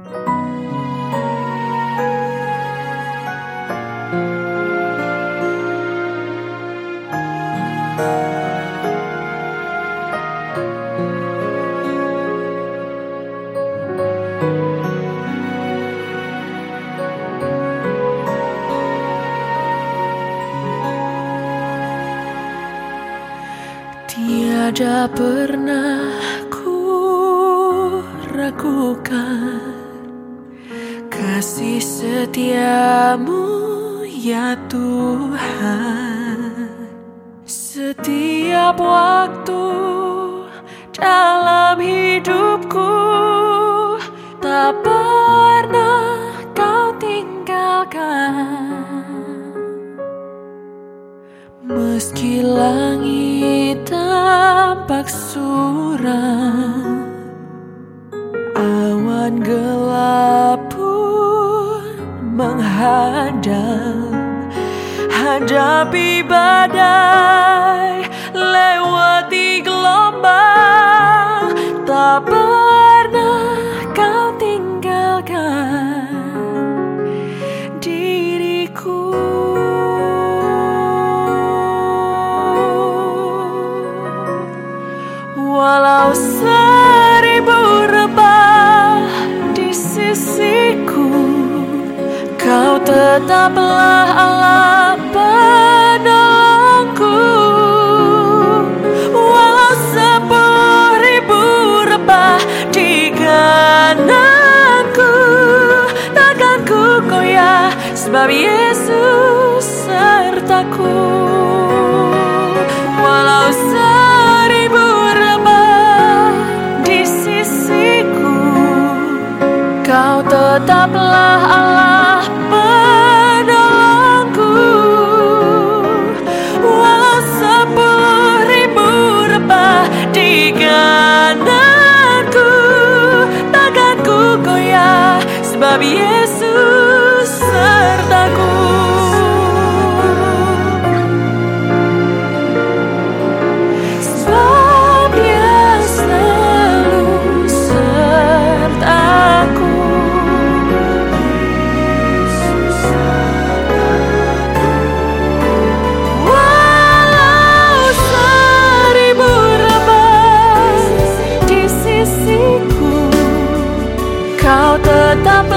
Tiada pernah ku ragukan kasih setiamu ya Tuhan. Setiap waktu dalam hidupku tak pernah kau tinggalkan. Meski langit tampak suram, awan gelap pun menghadang. Hadapi badai, lewati gelombang, tak pernah kau tinggalkan diriku. Walau 1000 rebah di sisiku, kau tetaplah Allah penolongku. Walau 10.000 rebah di kananku, takkan ku goyah sebab Yesus sertaku. Walau 1000 rebah di sisiku, kau tetaplah Allah penolongku. Walau 10.000 rebah di kananku, takkan ku goyah sebab Yesus sertaku. Sebab Dia selalu sertaku. Walau 1000 rebah di sisiku, kau tetap